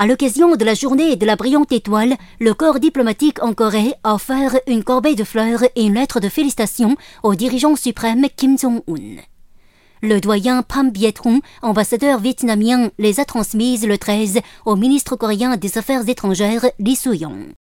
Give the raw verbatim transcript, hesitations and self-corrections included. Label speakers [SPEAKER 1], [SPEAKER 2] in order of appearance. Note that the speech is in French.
[SPEAKER 1] À l'occasion de la journée de la brillante étoile, le corps diplomatique en Corée a offert une corbeille de fleurs et une lettre de félicitations au dirigeant suprême Kim Jong-un. Le doyen Pham Viet-hong, ambassadeur vietnamien, les a transmises le treize au ministre coréen des Affaires étrangères Lee Soo-yong.